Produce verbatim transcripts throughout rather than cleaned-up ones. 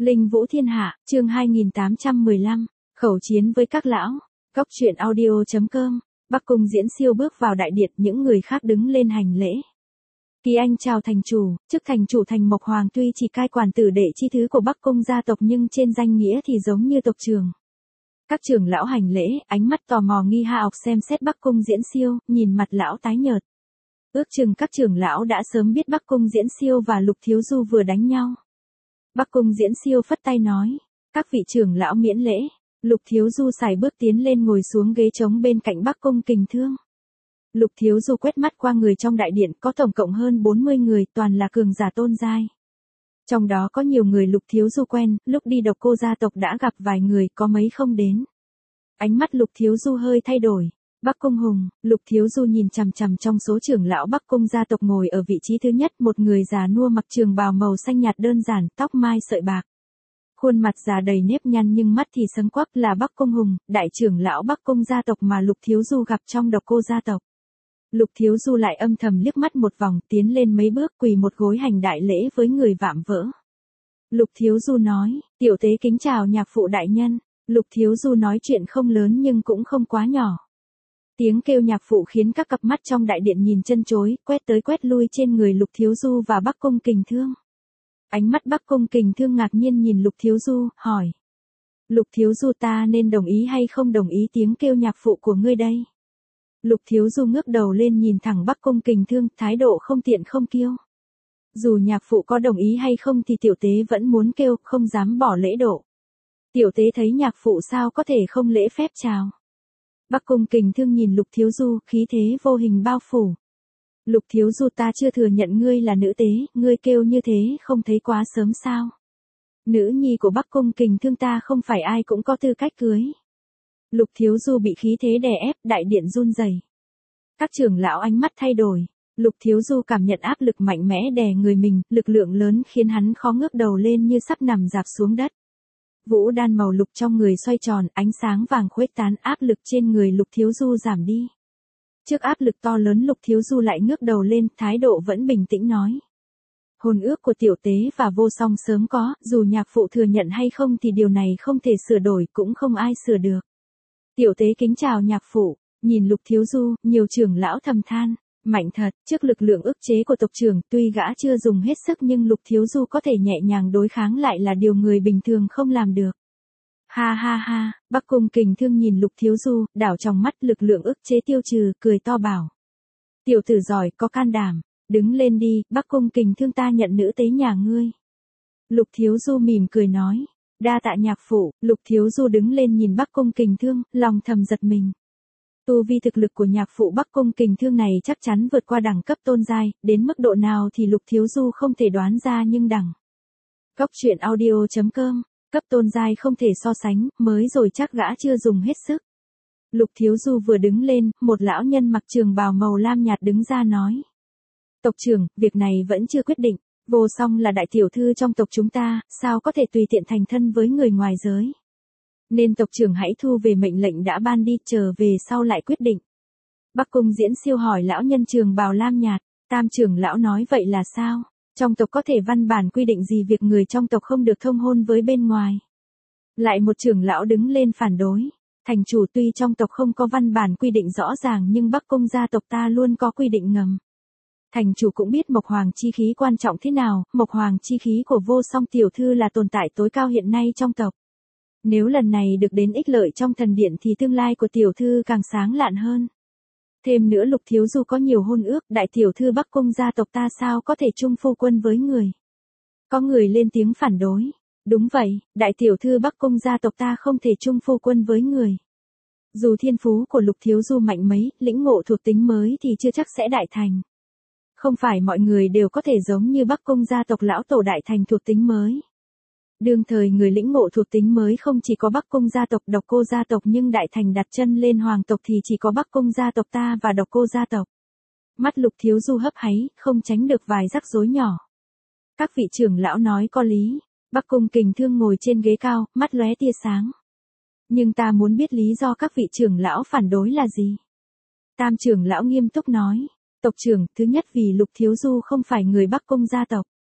Linh Vũ Thiên Hạ, chương hai nghìn tám trăm mười lăm, khẩu chiến với các lão. Góc truyện audio chấm com. Bắc Cung Diễn Siêu bước vào đại điện, những người khác đứng lên hành lễ. Kỳ Anh chào thành chủ, chức thành chủ thành Mộc Hoàng tuy chỉ cai quản tử đệ chi thứ của Bắc Cung gia tộc nhưng trên danh nghĩa thì giống như tộc trưởng. Các trưởng lão hành lễ, ánh mắt tò mò nghi ha ọc xem xét Bắc Cung Diễn Siêu, nhìn mặt lão tái nhợt. Ước chừng các trưởng lão đã sớm biết Bắc Cung Diễn Siêu và Lục Thiếu Du vừa đánh nhau. Bắc Cung Diễn Siêu phất tay nói, các vị trưởng lão miễn lễ. Lục Thiếu Du sải bước tiến lên ngồi xuống ghế trống bên cạnh Bắc Cung Kình Thương. Lục Thiếu Du quét mắt qua người trong đại điện, có tổng cộng hơn bốn mươi người, toàn là cường giả tôn giai. Trong đó có nhiều người Lục Thiếu Du quen, lúc đi Độc Cô gia tộc đã gặp vài người, có mấy không đến. Ánh mắt Lục Thiếu Du hơi thay đổi. Bắc Cung Hùng, Lục Thiếu Du nhìn chằm chằm trong số trưởng lão Bắc Cung gia tộc ngồi ở vị trí thứ nhất, một người già nua mặc trường bào màu xanh nhạt đơn giản, tóc mai sợi bạc. Khuôn mặt già đầy nếp nhăn nhưng mắt thì sáng quắc, là Bắc Cung Hùng, đại trưởng lão Bắc Cung gia tộc mà Lục Thiếu Du gặp trong Độc Cô gia tộc. Lục Thiếu Du lại âm thầm liếc mắt một vòng, tiến lên mấy bước quỳ một gối hành đại lễ với người vạm vỡ. Lục Thiếu Du nói, tiểu tế kính chào nhạc phụ đại nhân. Lục Thiếu Du nói chuyện không lớn nhưng cũng không quá nhỏ. Tiếng kêu nhạc phụ khiến các cặp mắt trong đại điện nhìn chân chối, quét tới quét lui trên người Lục Thiếu Du và Bắc Cung Kình Thương. Ánh mắt Bắc Cung Kình Thương ngạc nhiên nhìn Lục Thiếu Du, hỏi. Lục Thiếu Du, ta nên đồng ý hay không đồng ý tiếng kêu nhạc phụ của ngươi đây? Lục Thiếu Du ngước đầu lên nhìn thẳng Bắc Cung Kình Thương, thái độ không tiện không kiêu. Dù nhạc phụ có đồng ý hay không thì tiểu tế vẫn muốn kêu, không dám bỏ lễ độ. Tiểu tế thấy nhạc phụ sao có thể không lễ phép chào. Bắc Cung Kình Thương nhìn Lục Thiếu Du, khí thế vô hình bao phủ. Lục Thiếu Du, ta chưa thừa nhận ngươi là nữ tế, ngươi kêu như thế không thấy quá sớm sao? Nữ nhi của Bắc Cung Kình Thương ta không phải ai cũng có tư cách cưới. Lục Thiếu Du bị khí thế đè ép, đại điện run rẩy. Các trưởng lão ánh mắt thay đổi. Lục Thiếu Du cảm nhận áp lực mạnh mẽ đè người mình, lực lượng lớn khiến hắn khó ngước đầu lên như sắp nằm rạp xuống đất. Vũ đan màu lục trong người xoay tròn, ánh sáng vàng khuếch tán, áp lực trên người Lục Thiếu Du giảm đi. Trước áp lực to lớn Lục Thiếu Du lại ngước đầu lên, thái độ vẫn bình tĩnh nói. Hôn ước của tiểu tế và vô song sớm có, dù nhạc phụ thừa nhận hay không thì điều này không thể sửa đổi, cũng không ai sửa được. Tiểu tế kính chào nhạc phụ, nhìn Lục Thiếu Du, nhiều trưởng lão thầm than. Mạnh thật, trước lực lượng ức chế của tộc trưởng, tuy gã chưa dùng hết sức nhưng Lục Thiếu Du có thể nhẹ nhàng đối kháng lại là điều người bình thường không làm được. Ha ha ha, Bắc Cung Kình Thương nhìn Lục Thiếu Du, đảo trong mắt lực lượng ức chế tiêu trừ, cười to bảo. Tiểu tử giỏi, có can đảm, đứng lên đi, Bắc Cung Kình Thương, ta nhận nữ tế nhà ngươi. Lục Thiếu Du mỉm cười nói, đa tạ nhạc phụ. Lục Thiếu Du đứng lên nhìn Bắc Cung Kình Thương, lòng thầm giật mình. Tu vi thực lực của nhạc phụ Bắc Cung Kình Thương này chắc chắn vượt qua đẳng cấp tôn giai, đến mức độ nào thì Lục Thiếu Du không thể đoán ra nhưng đẳng. Góc truyện audio chấm com, cấp tôn giai không thể so sánh, mới rồi chắc gã chưa dùng hết sức. Lục Thiếu Du vừa đứng lên, một lão nhân mặc trường bào màu lam nhạt đứng ra nói. Tộc trưởng, việc này vẫn chưa quyết định, Vô Song là đại tiểu thư trong tộc chúng ta, sao có thể tùy tiện thành thân với người ngoài giới. Nên tộc trưởng hãy thu về mệnh lệnh đã ban đi, trở về sau lại quyết định. Bắc Cung Diễn Siêu hỏi lão nhân trường bào lam nhạt, tam trưởng lão nói vậy là sao? Trong tộc có thể văn bản quy định gì việc người trong tộc không được thông hôn với bên ngoài? Lại một trưởng lão đứng lên phản đối. Thành chủ, tuy trong tộc không có văn bản quy định rõ ràng nhưng Bắc Cung gia tộc ta luôn có quy định ngầm. Thành chủ cũng biết Mộc Hoàng chi khí quan trọng thế nào, Mộc Hoàng chi khí của Vô Song tiểu thư là tồn tại tối cao hiện nay trong tộc. Nếu lần này được đến ích lợi trong thần điện thì tương lai của tiểu thư càng sáng lạn hơn. Thêm nữa Lục Thiếu Du có nhiều hôn ước, đại tiểu thư Bắc Cung gia tộc ta sao có thể chung phu quân với người. Có người lên tiếng phản đối. Đúng vậy, đại tiểu thư Bắc Cung gia tộc ta không thể chung phu quân với người. Dù thiên phú của Lục Thiếu Du mạnh mấy, lĩnh ngộ thuộc tính mới thì chưa chắc sẽ đại thành. Không phải mọi người đều có thể giống như Bắc Cung gia tộc lão tổ đại thành thuộc tính mới. Đương thời người lĩnh ngộ thuộc tính mới không chỉ có Bắc Cung gia tộc, Độc Cô gia tộc nhưng đại thành đặt chân lên hoàng tộc thì chỉ có Bắc Cung gia tộc ta và Độc Cô gia tộc. Mắt Lục Thiếu Du hấp háy, không tránh được vài rắc rối nhỏ. Các vị trưởng lão nói có lý. Bắc Cung Kình Thương ngồi trên ghế cao, mắt lóe tia sáng. Nhưng ta muốn biết lý do các vị trưởng lão phản đối là gì? Tam trưởng lão nghiêm túc nói. Tộc trưởng, thứ nhất vì Lục Thiếu Du không phải người Bắc Cung gia tộc.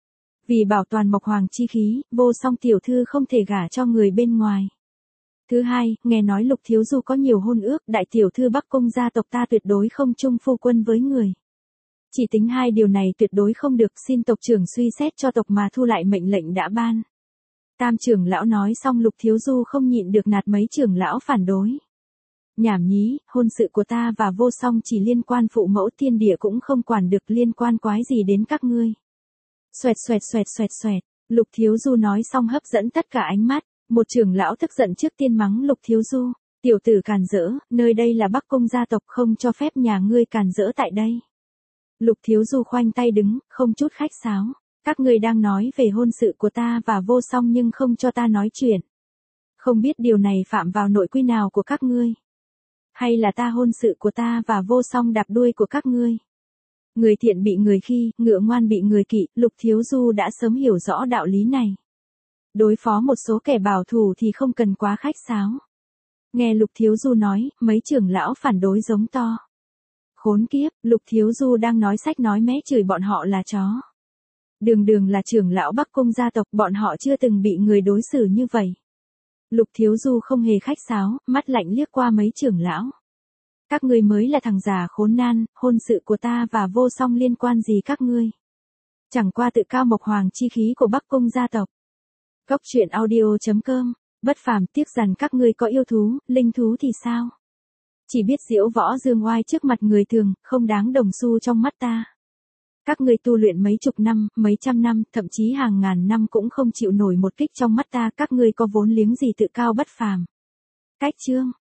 Vì bảo toàn Mộc Hoàng chi khí, Vô Song tiểu thư không thể gả cho người bên ngoài. Thứ hai, nghe nói Lục Thiếu Du có nhiều hôn ước, đại tiểu thư Bắc Cung gia tộc ta tuyệt đối không chung phu quân với người. Chỉ tính hai điều này tuyệt đối không được, xin tộc trưởng suy xét cho tộc mà thu lại mệnh lệnh đã ban. Tam trưởng lão nói xong Lục Thiếu Du không nhịn được nạt mấy trưởng lão phản đối. Nhảm nhí, hôn sự của ta và Vô Song chỉ liên quan phụ mẫu, thiên địa cũng không quản được, liên quan quái gì đến các ngươi. Xoẹt xoẹt xoẹt xoẹt xoẹt, Lục Thiếu Du nói xong hấp dẫn tất cả ánh mắt, một trưởng lão tức giận trước tiên mắng Lục Thiếu Du, tiểu tử càn rỡ, nơi đây là Bắc Cung gia tộc, không cho phép nhà ngươi càn rỡ tại đây. Lục Thiếu Du khoanh tay đứng, không chút khách sáo, các ngươi đang nói về hôn sự của ta và Vô Song nhưng không cho ta nói chuyện. Không biết điều này phạm vào nội quy nào của các ngươi? Hay là ta hôn sự của ta và Vô Song đạp đuôi của các ngươi? Người thiện bị người khi, ngựa ngoan bị người kỵ, Lục Thiếu Du đã sớm hiểu rõ đạo lý này. Đối phó một số kẻ bảo thủ thì không cần quá khách sáo. Nghe Lục Thiếu Du nói, mấy trưởng lão phản đối giống to. Khốn kiếp, Lục Thiếu Du đang nói sách nói mé chửi bọn họ là chó. Đường đường là trưởng lão Bắc Cung gia tộc, bọn họ chưa từng bị người đối xử như vậy. Lục Thiếu Du không hề khách sáo, mắt lạnh liếc qua mấy trưởng lão. Các ngươi mới là thằng già khốn nan, hôn sự của ta và Vô Song liên quan gì các ngươi? Chẳng qua tự cao Mộc Hoàng chi khí của Bắc Cung gia tộc. Góc truyện audio chấm com, bất phàm, tiếc rằng các ngươi có yêu thú, linh thú thì sao? Chỉ biết diễu võ dương oai trước mặt người thường, không đáng đồng xu trong mắt ta. Các ngươi tu luyện mấy chục năm, mấy trăm năm, thậm chí hàng ngàn năm cũng không chịu nổi một kích trong mắt ta, các ngươi có vốn liếng gì tự cao bất phàm. Cách chương